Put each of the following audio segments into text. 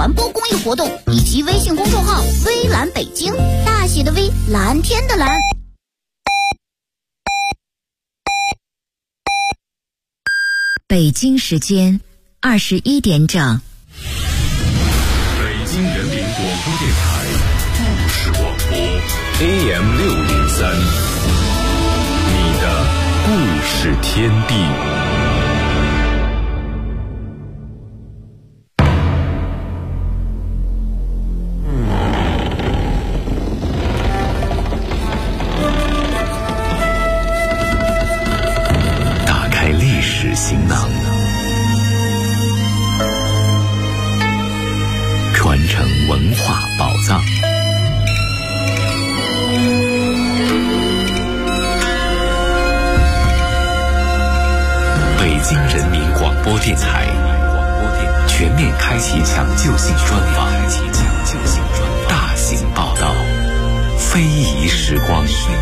传播公益活动，以及微信公众号微蓝北京，大写的微，蓝天的蓝。 北京时间21点整。 北京人民广播电台故事广播 AM603，你的故事天地。打开历史行囊，传承文化宝藏。北京人民广播电台全面开启抢救性专访，大型报道，非遗时光。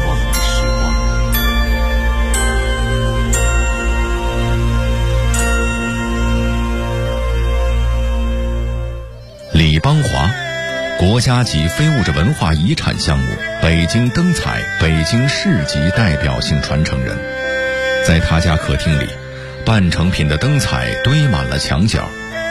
李邦华，国家级非物质文化遗产项目北京灯彩北京市级代表性传承人。在他家客厅里，半成品的灯彩堆满了墙角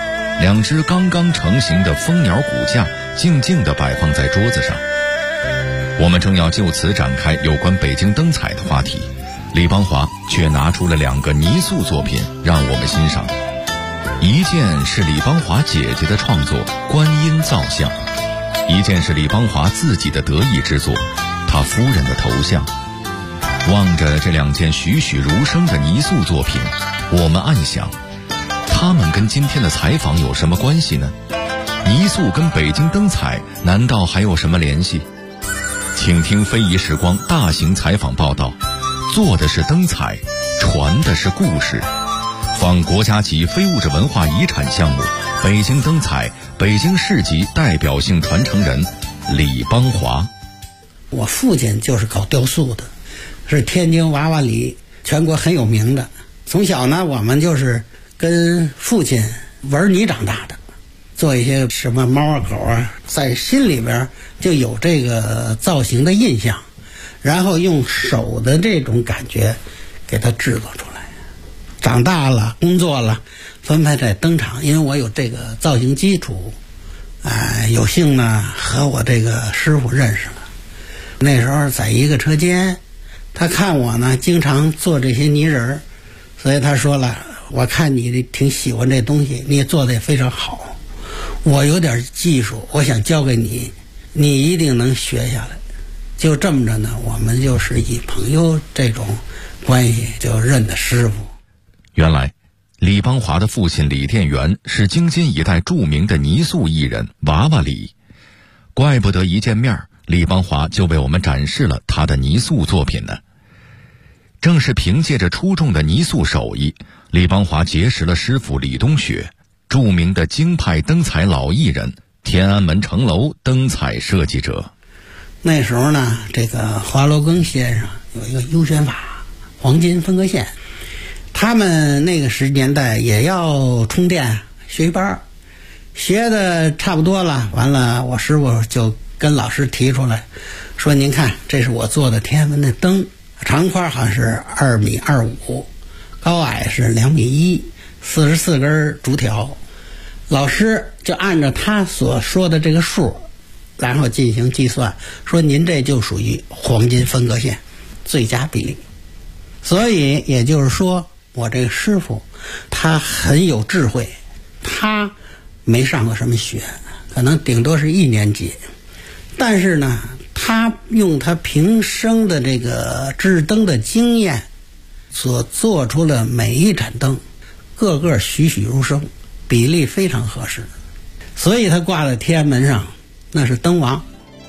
，2只刚刚成型的蜂鸟骨架静静地摆放在桌子上。我们正要就此展开有关北京灯彩的话题，李邦华却拿出了2个泥塑作品让我们欣赏。一件是李邦华姐姐的创作观音造像，一件是李邦华自己的得意之作，他夫人的头像。望着这2件栩栩如生的泥塑作品，我们暗想，他们跟今天的采访有什么关系呢？泥塑跟北京灯彩难道还有什么联系？请听非遗时光大型采访报道，做的是灯彩，传的是故事。访国家级非物质文化遗产项目北京灯彩北京市级代表性传承人李邦华。 我父亲就是搞雕塑的，是天津娃娃里全国很有名的。从小呢，我们就是跟父亲玩泥长大的，做一些什么猫啊狗啊，在心里边就有这个造型的印象，然后用手的这种感觉给它制作出来。长大了，工作了，分配在灯厂，因为我有这个造型基础，有幸呢和我这个师傅认识了。那时候在一个车间，他看我呢经常做这些泥人，所以他说了，我看你挺喜欢这东西，你也做得也非常好，我有点技术，我想教给你，你一定能学下来。就这么着呢，我们就是以朋友这种关系就认的师傅。 原来李邦华的父亲李殿元是京津一带著名的泥塑艺人娃娃李，怪不得一见面李邦华就为我们展示了他的泥塑作品呢。正是凭借着出众的泥塑手艺，李邦华结识了师傅李东雪，著名的京派灯彩老艺人，天安门城楼灯彩设计者。 那时候呢，这个华罗庚先生有一个优选法黄金分割线，他们那个年代也要充电学习班，学的差不多了，完了我师傅就跟老师提出来说，您看这是我做的天安门的灯，长宽好像是2.25米，高矮是2.1米，44根竹条。老师就按照他所说的这个数然后进行计算，说您这就属于黄金分割线最佳比例。所以也就是说，我这个师傅他很有智慧，他没上过什么学，可能顶多是1年级，但是呢他用他平生的这个制灯的经验所做出了每一盏灯，个个栩栩如生，比例非常合适，所以他挂在天安门上，那是灯王。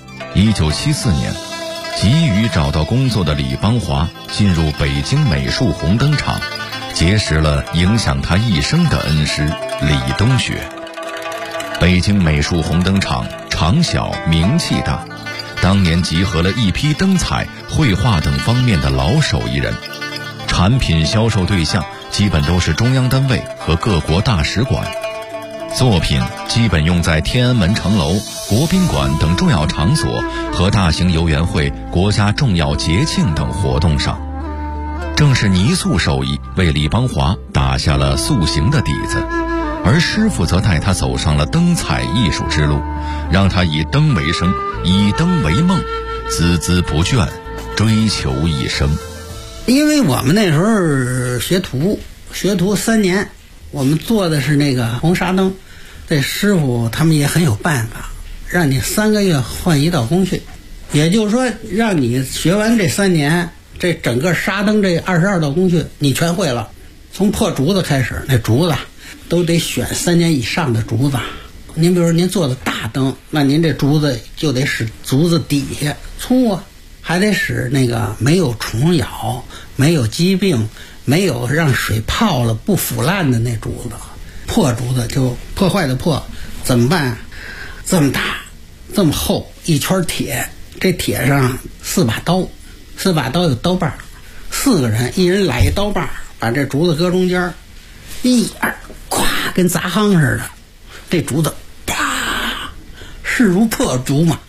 1974年，急于找到工作的李邦华进入北京美术红灯厂，结识了影响他一生的恩师李东雪。北京美术红灯厂厂小名气大，当年集合了一批灯彩、绘画等方面的老手艺人，产品销售对象基本都是中央单位和各国大使馆。 作品基本用在天安门城楼、国宾馆等重要场所和大型游园会、国家重要节庆等活动上。正是泥塑手艺为李邦华打下了塑形的底子，而师傅则带他走上了灯彩艺术之路，让他以灯为生，以灯为梦，孜孜不倦，追求一生。 因为我们那时候学徒3年，我们做的是那个红纱灯，这师傅他们也很有办法，让你3个月换一道工序，也就是说让你学完这3年，这整个纱灯这22道工序你全会了。从破竹子开始，那竹子都得选3年以上的竹子。您比如说您做的大灯，那您这竹子就得使竹子底下粗啊，还得使那个没有虫咬、没有疾病、没有让水泡了不腐烂的那竹子。破竹子就破坏的破，怎么办？这么大这么厚一圈铁，这铁上4把刀，4把刀有刀把，4个人一人来一刀把，把这竹子搁中间，1、2，咵，跟砸夯似的，这竹子啪，势如破竹嘛。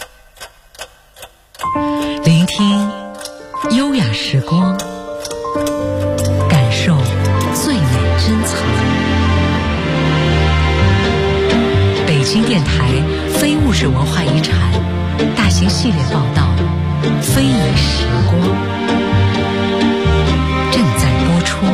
聆听优雅时光，感受最美珍藏。北京电台非物质文化遗产大型系列报道《非遗时光》正在播出。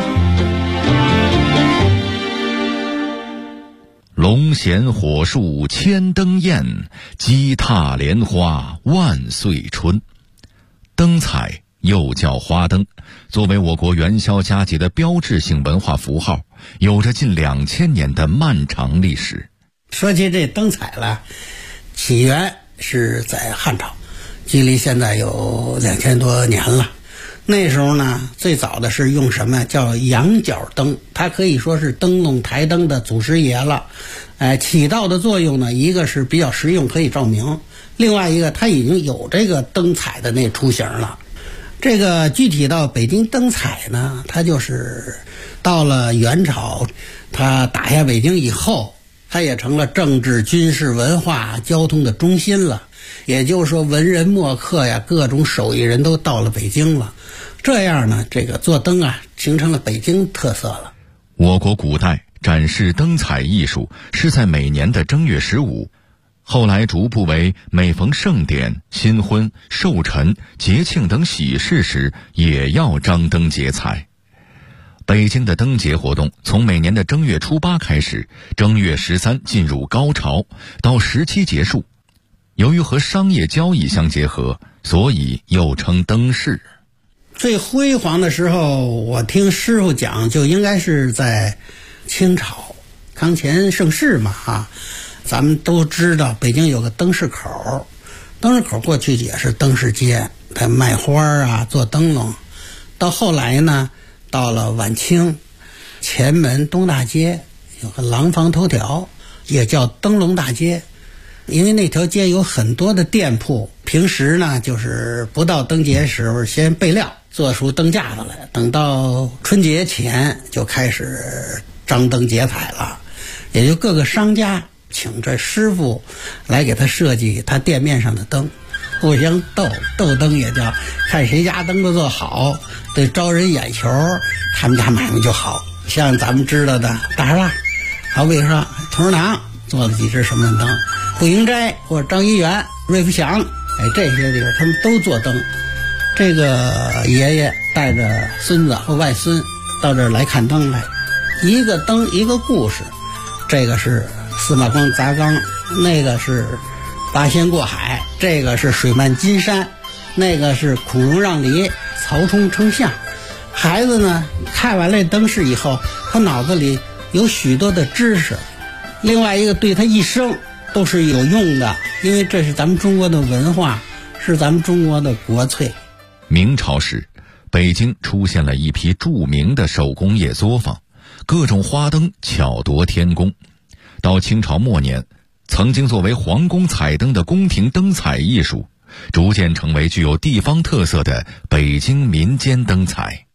龙衔火树千灯焰，击踏莲花万岁春。灯彩又叫花灯，作为我国元宵佳节的标志性文化符号，有着近2000年的漫长历史。 说起这灯彩了，起源是在汉朝，距离现在有2000多年了。那时候呢，最早的是用什么叫仰角灯，它可以说是灯笼台灯的祖师爷了。起到的作用呢，一个是比较实用，可以照明；另外一个，它已经有这个灯彩的那雏形了。这个具体到北京灯彩呢，它就是到了元朝，它打下北京以后，它也成了政治、军事、文化、交通的中心了。也就是说，文人墨客呀，各种手艺人都到了北京了。这样呢，这个做灯啊，形成了北京特色了。 我国古代展示灯彩艺术是在每年的正月15，后来逐步为每逢盛典、新婚、寿辰、节庆等喜事时也要张灯结彩。北京的灯节活动从每年的正月初8开始，正月13进入高潮，到17结束。由于和商业交易相结合，所以又称灯市。 最辉煌的时候，我听师傅讲，就应该是在清朝康乾盛世嘛啊。咱们都知道北京有个灯市口，灯市口过去也是灯市街，它卖花啊，做灯笼。到后来呢，到了晚清，前门东大街有个廊坊头条，也叫灯笼大街。因为那条街有很多的店铺，平时呢就是不到灯节时候先备料，做出灯架子来，等到春节前就开始张灯结彩了。也就各个商家请这师傅来给他设计他店面上的灯，互相斗灯也叫，看谁家灯都做好，对招人眼球，他们家买卖就好。像咱们知道的大栅栏，好比说同仁堂做了几只什么灯，步营斋或者张一元、瑞福祥，这些地方他们都做灯。这个爷爷带着孙子或外孙到这儿来看灯来，一个灯一个故事。这个是司马光砸缸，那个是八仙过海，这个是水漫金山，那个是孔融让梨，曹冲称象。孩子呢看完了灯饰以后，他脑子里有许多的知识，另外一个对他一生都是有用的，因为这是咱们中国的文化，是咱们中国的国粹。 明朝时，北京出现了一批著名的手工业作坊，各种花灯巧夺天工。到清朝末年，曾经作为皇宫彩灯的宫廷灯彩艺术，逐渐成为具有地方特色的北京民间灯彩。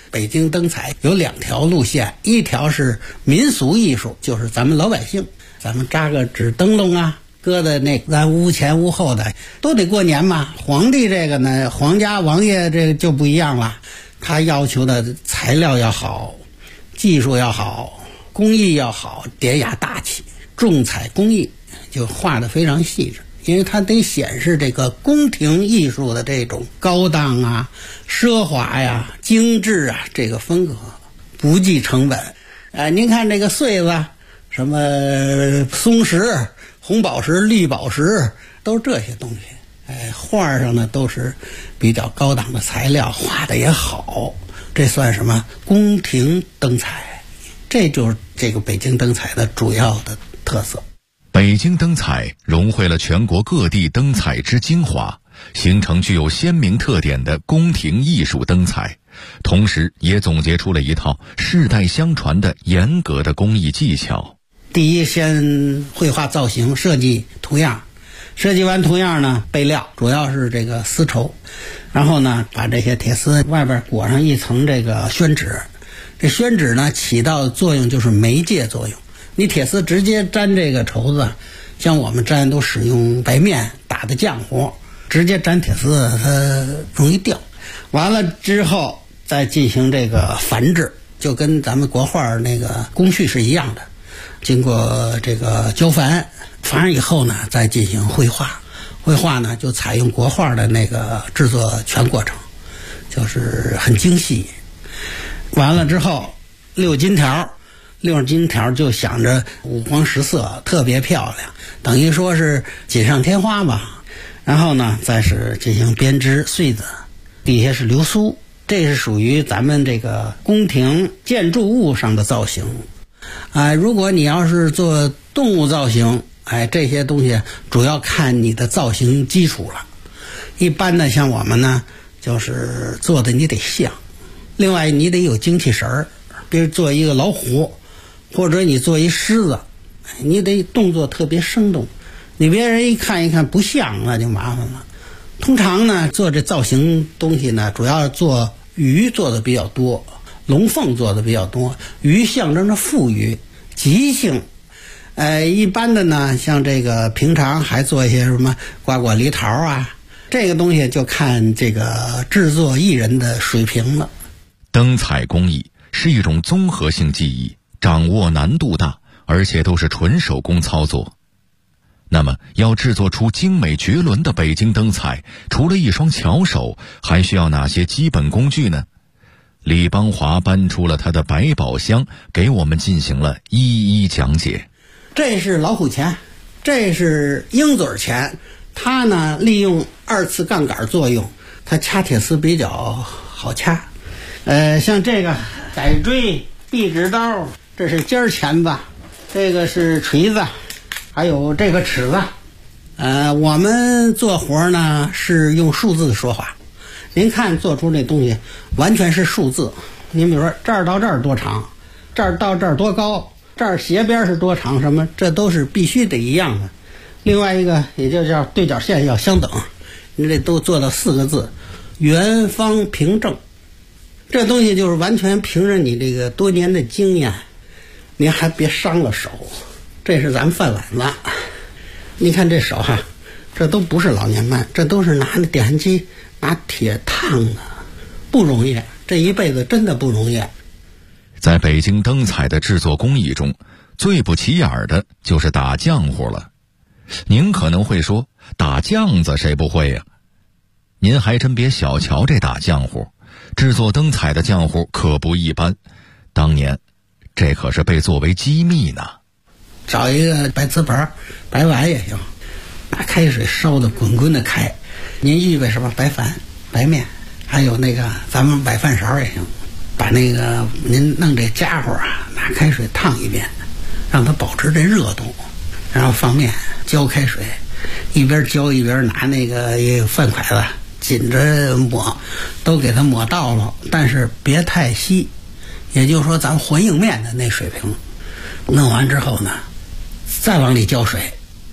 北京灯彩有2条路线，一条是民俗艺术，就是咱们老百姓，咱们扎个纸灯笼啊，搁在那咱屋前屋后的，都得过年嘛。皇帝这个呢，皇家王爷这个就不一样了，他要求的材料要好，技术要好，工艺要好，典雅大气，重彩工艺就画得非常细致。因为它得显示这个宫廷艺术的这种高档啊、奢华呀、精致啊这个风格，不计成本。您看这个穗子，什么松石、红宝石、绿宝石，都是这些东西。画上呢都是比较高档的材料，画的也好，这算什么宫廷灯彩？这就是这个北京灯彩的主要的特色。 北京灯彩融汇了全国各地灯彩之精华，形成具有鲜明特点的宫廷艺术灯彩，同时也总结出了一套世代相传的严格的工艺技巧。 第一，先绘画造型，设计图样，设计完图样呢，备料主要是这个丝绸，然后呢把这些铁丝外边裹上一层这个宣纸，这宣纸呢起到的作用就是媒介作用。你铁丝直接粘这个绸子，像我们粘都使用白面打的浆糊，直接粘铁丝它容易掉。完了之后再进行这个繁制，就跟咱们国画那个工序是一样的，经过这个焦繁，繁上以后呢再进行绘画。绘画呢就采用国画的那个制作全过程，就是很精细。完了之后六金条就想着五光十色，特别漂亮，等于说是锦上添花吧。然后呢再是进行编织穗子，底下是流苏，这是属于咱们这个宫廷建筑物上的造型。如果你要是做动物造型，这些东西主要看你的造型基础了。一般的像我们呢，就是做的你得像，另外你得有精气神儿，比如做一个老虎，或者你做一狮子，你得动作特别生动，你别人一看不像，那就麻烦了。通常呢做这造型东西呢，主要做鱼做的比较多，龙凤做的比较多。鱼象征着富裕吉庆，一般的呢像这个平常还做一些什么瓜果梨桃啊，这个东西就看这个制作艺人的水平了。 灯彩工艺是一种综合性技艺，掌握难度大，而且都是纯手工操作。那么要制作出精美绝伦的北京灯彩，除了一双巧手，还需要哪些基本工具呢？李邦华搬出了他的百宝箱，给我们进行了一一讲解。 这是老虎钳，这是鹰嘴钳，它呢利用2次杠杆作用，它掐铁丝比较好掐。像这个改锥、壁纸刀，这是尖钳子，这个是锤子，还有这个尺子。我们做活呢是用数字说话。您看做出这东西完全是数字，您比如说这儿到这儿多长，这儿到这儿多高，这儿斜边是多长，什么这都是必须得一样的。另外一个也就叫对角线要相等，你这都做到4个字，圆方平正。这东西就是完全凭着你这个多年的经验，您还别伤了手。这是咱们饭碗子，你看这手这都不是老年慢，这都是拿那点焊机拿铁烫的，不容易，这一辈子真的不容易。 在北京灯彩的制作工艺中，最不起眼的就是打浆糊了。您可能会说，打酱子谁不会呀？您还真别小瞧这打浆糊，制作灯彩的浆糊可不一般，当年这可是被作为机密呢。 找一个白瓷盘、白碗也行，把开水烧得滚滚的开，您预备什么白饭、白面，还有那个咱们崴饭勺也行，把那个您弄这家伙拿开水烫一遍，让它保持这热度，然后放面浇开水，一边浇一边拿那个饭筷子紧着抹，都给它抹到了，但是别太稀，也就是说咱们和硬面的那水平。弄完之后呢，再往里浇水，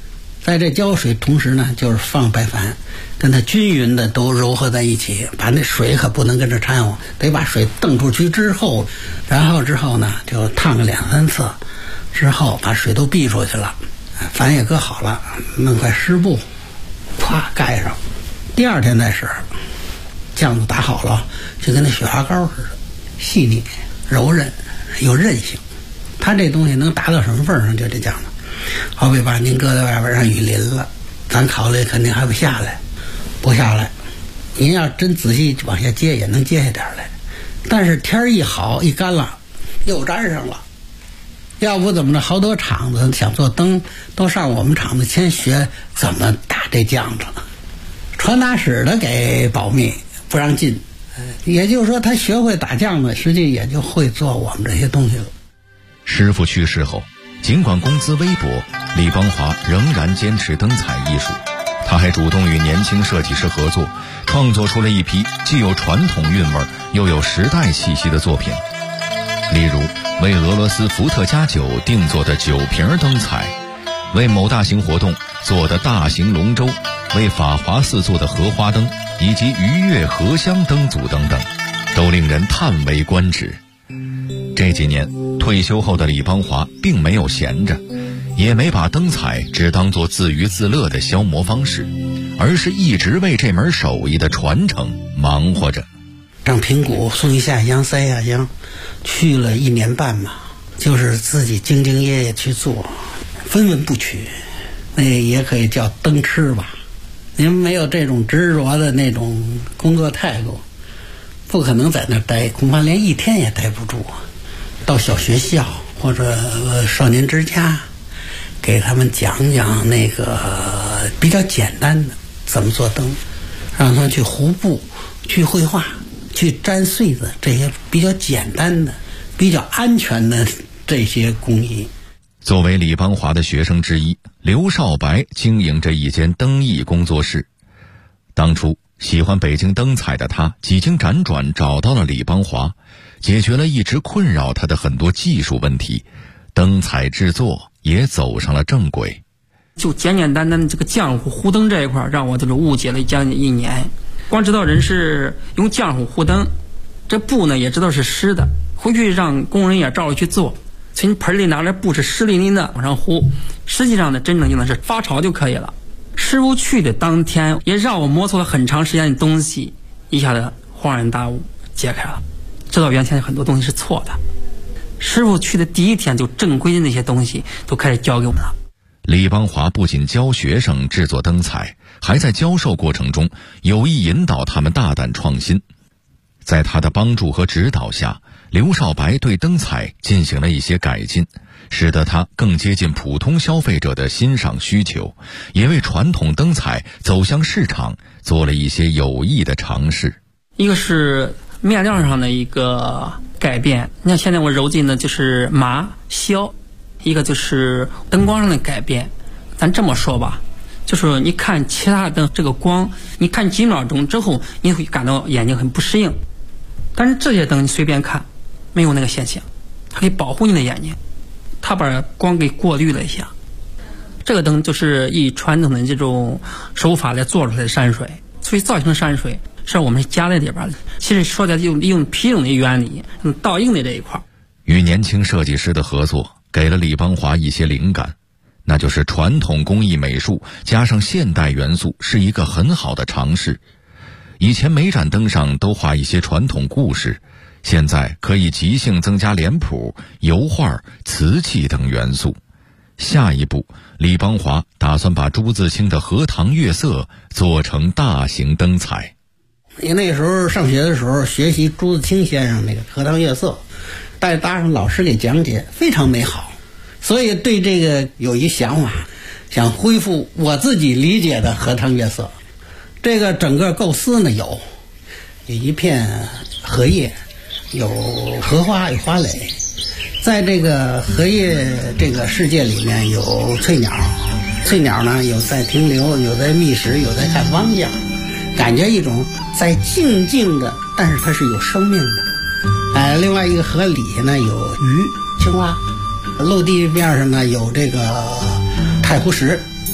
在这浇水同时呢，就是放白矾，跟它均匀的都糅合在一起，把那水可不能跟着掺和，得把水蹬出去之后，然后呢就烫个2-3次，之后把水都逼出去了，矾也搁好了，弄块湿布，咵盖上，第2天再使。酱子打好了，就跟那雪花膏似的，细腻、柔韧、有韧性。它这东西能达到什么份上？就这酱子，好比把您搁在外边让雨淋了，咱考虑肯定还不下来，不下来。您要真仔细往下接，也能接下点来。但是天一好一干了，又粘上了。要不怎么着，好多厂子想做灯，都上我们厂子先学怎么打这酱子，传达室的给保密。不让进，也就是说他学会打酱子，实际也就会做我们这些东西了。 师傅去世后，尽管工资微薄，李邦华仍然坚持灯彩艺术。他还主动与年轻设计师合作，创作出了一批既有传统韵味又有时代气息的作品。例如为俄罗斯伏特加酒定做的酒瓶灯彩，为某大型活动做的大型龙舟，为法华寺做的荷花灯，以及愉悦荷香灯组等等，都令人叹为观止。这几年退休后的李邦华并没有闲着，也没把灯彩只当作自娱自乐的消磨方式，而是一直为这门手艺的传承忙活着。 上平谷送一下乡塞下乡，去了1年半嘛，就是自己兢兢业业去做，分文不取，那也可以叫灯痴吧。您没有这种执着的那种工作态度，不可能在那待，恐怕连1天也待不住。到小学校或者少年之家，给他们讲讲那个比较简单的怎么做灯，让他们去糊布、去绘画、去粘穗子，这些比较简单的、比较安全的这些工艺。 作为李邦华的学生之一，刘少白经营着一间灯艺工作室。当初喜欢北京灯彩的他，几经辗转找到了李邦华，解决了一直困扰他的很多技术问题，灯彩制作也走上了正轨。 就简简单单的这个浆糊糊灯这一块，让我这个误解了将近1年。光知道人是用浆糊糊灯，这布呢也知道是湿的，回去让工人也照着去做。从盆里拿来布是湿淋淋的往上糊，实际上呢真正用的是发潮就可以了。师傅去的当天也让我摸索了很长时间的东西，一下子恍然大悟，解开了，知道原先很多东西是错的。师傅去的第1天就正规的那些东西都开始教给我们了。 李邦华不仅教学生制作灯彩，还在教授过程中有意引导他们大胆创新。在他的帮助和指导下，刘少白对灯彩进行了一些改进，使得它更接近普通消费者的欣赏需求，也为传统灯彩走向市场做了一些有益的尝试。 一个是面料上的一个改变，你看现在我揉进的就是麻硝，一个就是灯光上的改变。咱这么说吧，就是你看其他的灯这个光，你看几秒钟之后你会感到眼睛很不适应，但是这些灯你随便看没有那个现象，它可以保护你的眼睛，它把光给过滤了一下。这个灯就是以传统的这种手法来做出来的山水，所以造型的山水是我们加在里边的。其实说的用皮影的原理，倒映的这一块。 与年轻设计师的合作给了李邦华一些灵感，那就是传统工艺美术加上现代元素是一个很好的尝试。以前每盏灯上都画一些传统故事，现在可以即兴增加脸谱、油画、瓷器等元素。下一步，李邦华打算把朱自清的《荷塘月色》做成大型灯彩。 你那时候上学的时候学习朱自清先生那个《荷塘月色》，再搭上老师给讲解，非常美好。所以对这个有一想法，想恢复我自己理解的《荷塘月色》。这个整个构思呢，有一片荷叶，有荷花，有花蕾。在这个荷叶这个世界里面，有翠鸟，翠鸟呢有在停留，有在觅食，有在看汪家，感觉一种在静静的，但是它是有生命的。另外一个河里呢有鱼、青蛙，陆地面上呢有这个太湖石，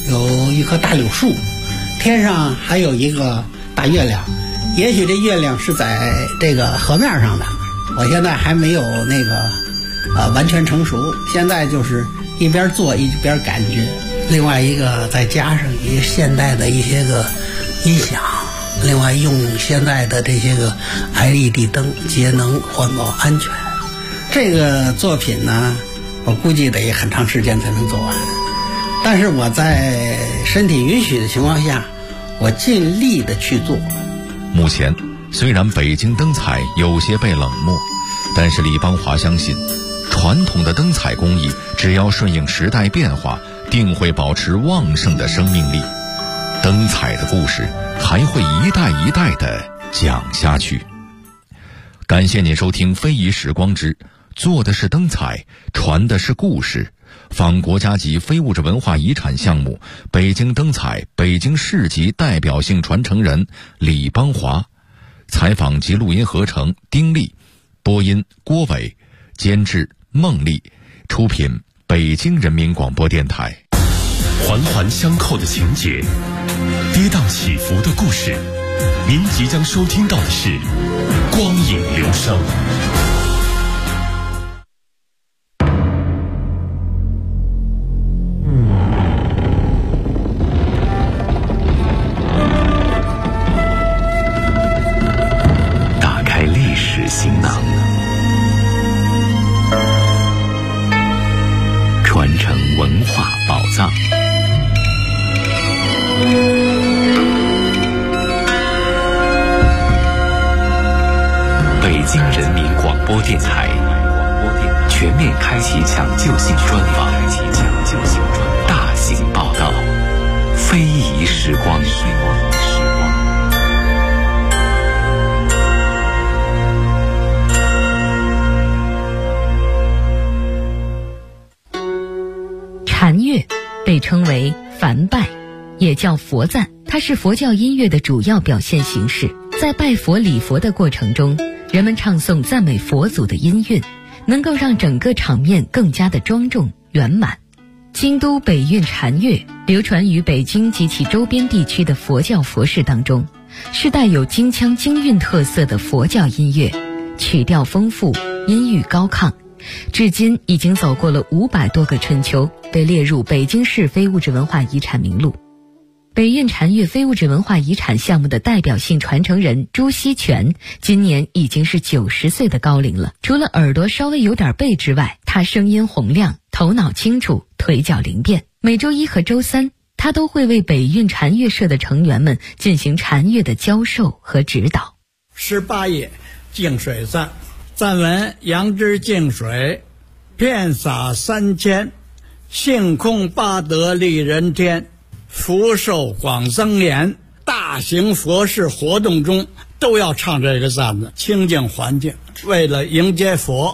有一棵大柳树，天上还有一个大月亮，也许这月亮是在这个河面上的，我现在还没有那个完全成熟，现在就是一边做一边感觉。另外一个再加上一现代的一些个音响，另外用现在的这些个 LED 灯，节能环保安全。这个作品呢，我估计得很长时间才能做完，但是我在身体允许的情况下，我尽力的去做。 目前虽然北京灯彩有些被冷漠，但是李邦华相信，传统的灯彩工艺只要顺应时代变化，定会保持旺盛的生命力。灯彩的故事还会一代一代的讲下去。感谢您收听《非遗时光之做的是灯彩，传的是故事》，访国家级非物质文化遗产项目北京灯彩北京市级代表性传承人李邦华。采访及录音合成丁力，播音郭伟，监制孟丽，出品北京人民广播电台。 环环相扣的情节，跌宕起伏的故事，您即将收听到的是光影流声。打开历史行囊，传承文化宝藏。北京人民广播电台全面开启抢救性专访，大型报道，非遗时光。 禅乐被称为梵拜，也叫佛赞，它是佛教音乐的主要表现形式。在拜佛礼佛的过程中，人们唱诵赞美佛祖的音韵，能够让整个场面更加的庄重圆满。京都北韵禅乐流传于北京及其周边地区的佛教佛事当中，是带有京腔京韵特色的佛教音乐，曲调丰富，音域高亢，至今已经走过了500多个春秋，被列入北京市非物质文化遗产名录。北韵禅乐非物质文化遗产项目的代表性传承人朱锡全今年已经是90岁的高龄了。除了耳朵稍微有点背之外，他声音洪亮，头脑清楚，腿脚灵便。每周一和周三，他都会为北韵禅乐社的成员们进行禅乐的教授和指导。 18页净水赞，赞文：杨枝净水，遍洒3千，性空八德利人天，福寿广增延。大型佛事活动中都要唱这个赞子，清净环境，为了迎接佛。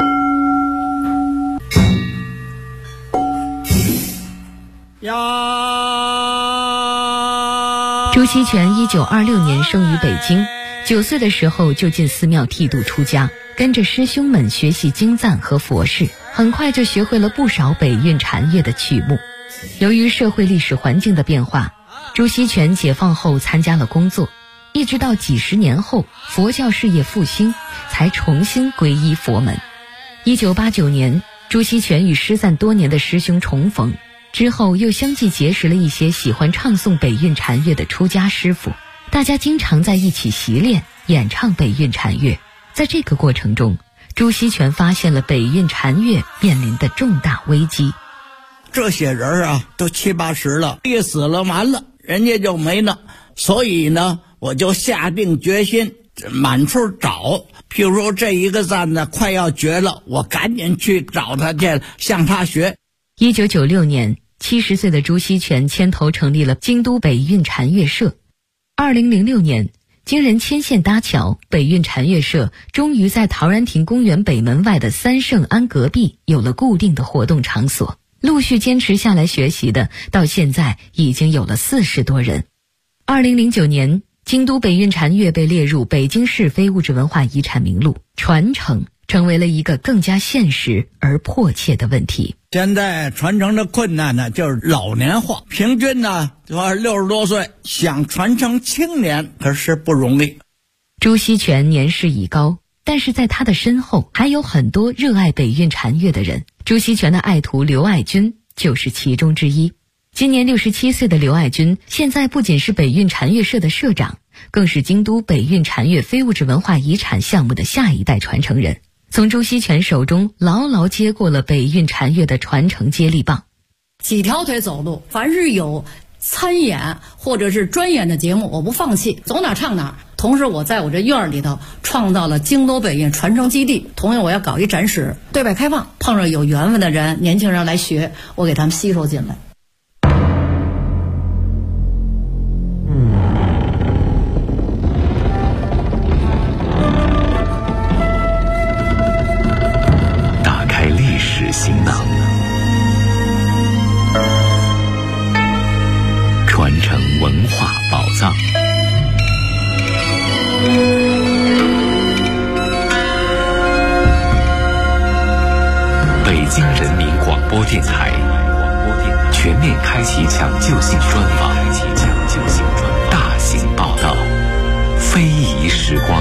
呀！ 朱锡全1926年生于北京，9岁的时候就进寺庙剃度出家，跟着师兄们学习经赞和佛事，很快就学会了不少北韵禅乐的曲目。由于社会历史环境的变化，朱锡全解放后参加了工作，一直到几十年后佛教事业复兴，才重新皈依佛门。1989年，朱锡全与失散多年的师兄重逢，之后又相继结识了一些喜欢唱诵北韵禅乐的出家师傅，大家经常在一起习练演唱北韵禅乐。在这个过程中，朱锡全发现了北韵禅乐面临的重大危机。 这些人啊，都70、80了，一死了完了，人家就没了。所以呢，我就下定决心满处找。譬如说这一个赞呢快要绝了，我赶紧去找他去，向他学。 1996年，70岁的朱锡全牵头成立了京都北韵禅乐社。2006年，经人牵线搭桥，北韵禅乐社终于在陶然亭公园北门外的三圣庵隔壁有了固定的活动场所。陆续坚持下来学习的，到现在已经有了40多人。2009年，京都北韵禅乐被列入北京市非物质文化遗产名录，传承成为了一个更加现实而迫切的问题。 现在传承的困难呢，就是老年化，平均呢就60多岁，想传承青年可是不容易。 朱锡全年事已高，但是在他的身后还有很多热爱北韵禅乐的人。朱锡全的爱徒刘爱军就是其中之一。今年67岁的刘爱军，现在不仅是北韵禅乐社的社长，更是京都北韵禅乐非物质文化遗产项目的下一代传承人，从朱锡全手中牢牢接过了北韵禅乐的传承接力棒。 几条腿走路，凡是有参演或者是专演的节目，我不放弃，走哪唱哪。同时我在我这院里头创造了京都北韵传承基地，同样我要搞一展示，对外开放，碰上有缘分的人，年轻人来学，我给他们吸收进来。 打开历史行囊，传承文化宝藏。北京人民广播电台全面开启抢救性专访，大型报道，非遗时光。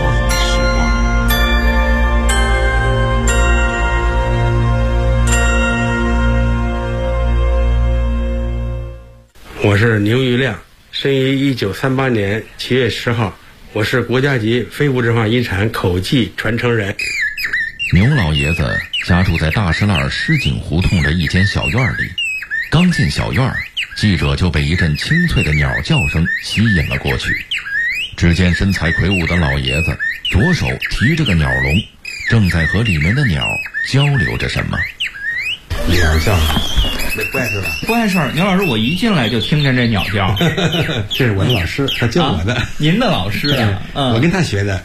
我是牛玉亮，生于1938年7月10号，我是国家级非物质文化遗产口技传承人。 牛老爷子家住在大石栏狮井胡同的一间小院里，刚进小院，记者就被一阵清脆的鸟叫声吸引了过去。只见身材魁梧的老爷子左手提着个鸟笼，正在和里面的鸟交流着什么。 鸟叫，不碍事吧？ 不碍事儿。牛老师，我一进来就听见这鸟叫。 这是我的老师，他教我的。 您的老师啊？ 我跟他学的。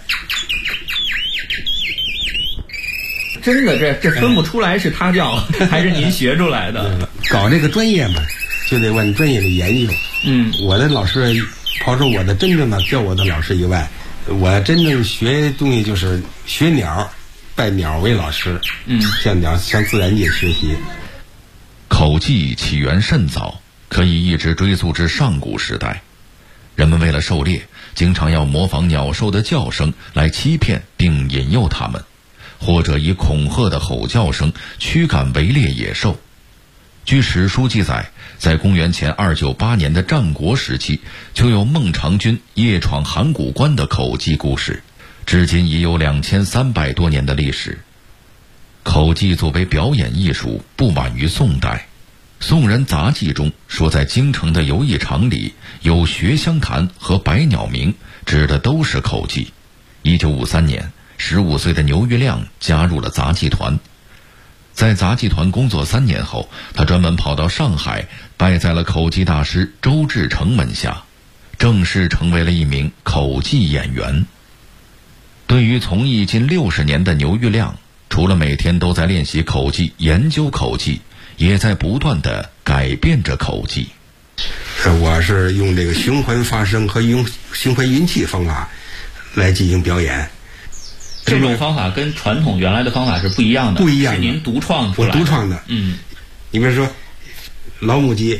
真的，这分不出来是他教还是您学出来的。 搞这个专业嘛，就得往专业里研究。我的老师，刨除我的真正的教我的老师以外，我真正学东西就是学鸟，拜鸟为老师。向自然界学习。 口技起源甚早，可以一直追溯至上古时代。人们为了狩猎，经常要模仿鸟兽的叫声来欺骗并引诱它们，或者以恐吓的吼叫声驱赶围猎野兽。据史书记载，在公元前298年的战国时期，就有孟尝君夜闯函谷关的口技故事，至今已有2300多年的历史。口技作为表演艺术，不晚于宋代。宋人杂记中说，在京城的游艺场里有学香坛和百鸟鸣，指的都是口技。1953年，15岁的牛玉亮加入了杂技团。在杂技团工作3年后，他专门跑到上海，拜在了口技大师周志成门下，正式成为了一名口技演员。对于从艺近60年的牛玉亮，除了每天都在练习口技、研究口技，也在不断地改变着口技。 我是用这个循环发声和用循环音气方法来进行表演。 这种方法跟传统原来的方法是不一样的， 不一样的， 是您独创出来的。 我独创的。你比如说老母鸡，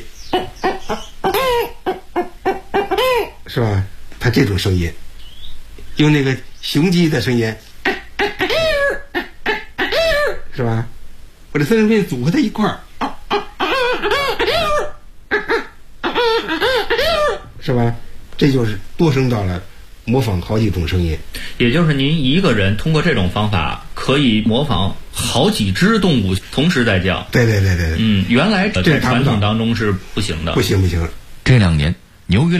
是吧？它这种声音，用那个雄鸡的声音，是吧？我这三声片组合在一块儿，是吧？这就是多声道了，模仿好几种声音。 也就是您一个人通过这种方法可以模仿好几只动物同时在叫。 对。 原来在传统当中是不行的。 不行。 这2年，牛玉